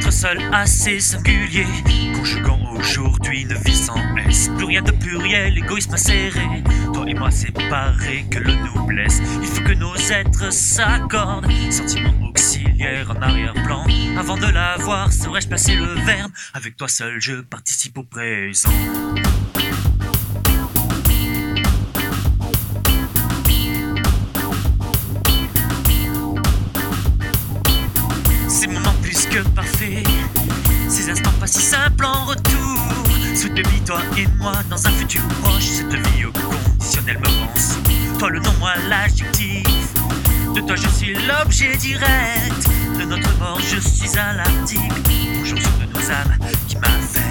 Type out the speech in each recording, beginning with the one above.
Être seul assez singulier, conjuguant aujourd'hui une vie sans S. Plus rien de pluriel, égoïsme acéré. Toi et moi séparés, que le nous blesse. Il faut que nos êtres s'accordent. Sentiment auxiliaire en arrière-plan. Avant de l'avoir, saurais-je placer le verbe? Avec toi seul, je participe au présent. Ces moments plus que parfaits, ces instants pas si simples en retour. Sous de vie, toi et moi, dans un futur proche. Cette vie au conditionnel me rend sous. Toi le nom, moi l'adjectif. De toi je suis l'objet direct. De notre mort je suis à l'article. Conjonction de nos âmes qui m'affecte.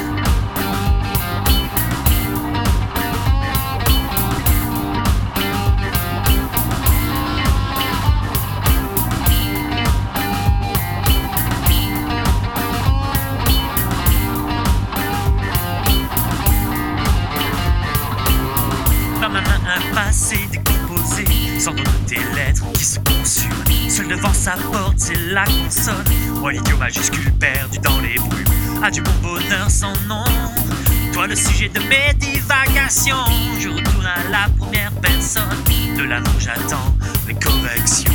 Dans ma main un passé décomposé, sans nom de tes lettres qui se consument. Seul devant sa porte, c'est la consonne. Moi l'idiot majuscule perdu dans les brumes. Adieu mon bonheur sans nom. Toi le sujet de mes divagations. Je retourne à la première personne. De l'amour j'attends les corrections.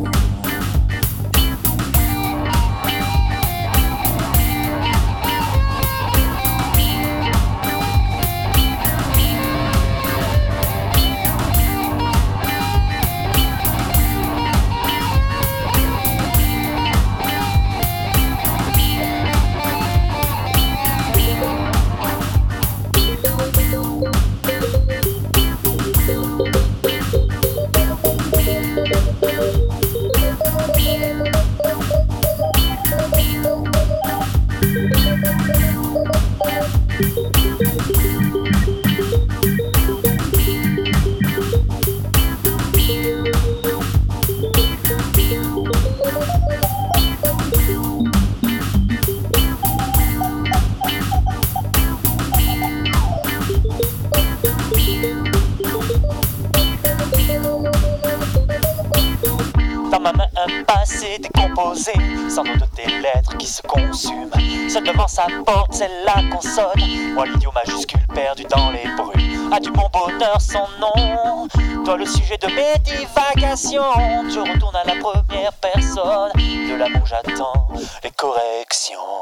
Dans ma main un passé décomposé, sans nom de tes lettres qui se consument. Seul devant sa porte, c'est la consonne. Moi l'idiot majuscule perdu dans les brumes. Adieu mon bonheur sans nom. Toi le sujet de mes divagations. Je retourne à la première personne. De l'amour j'attends les corrections.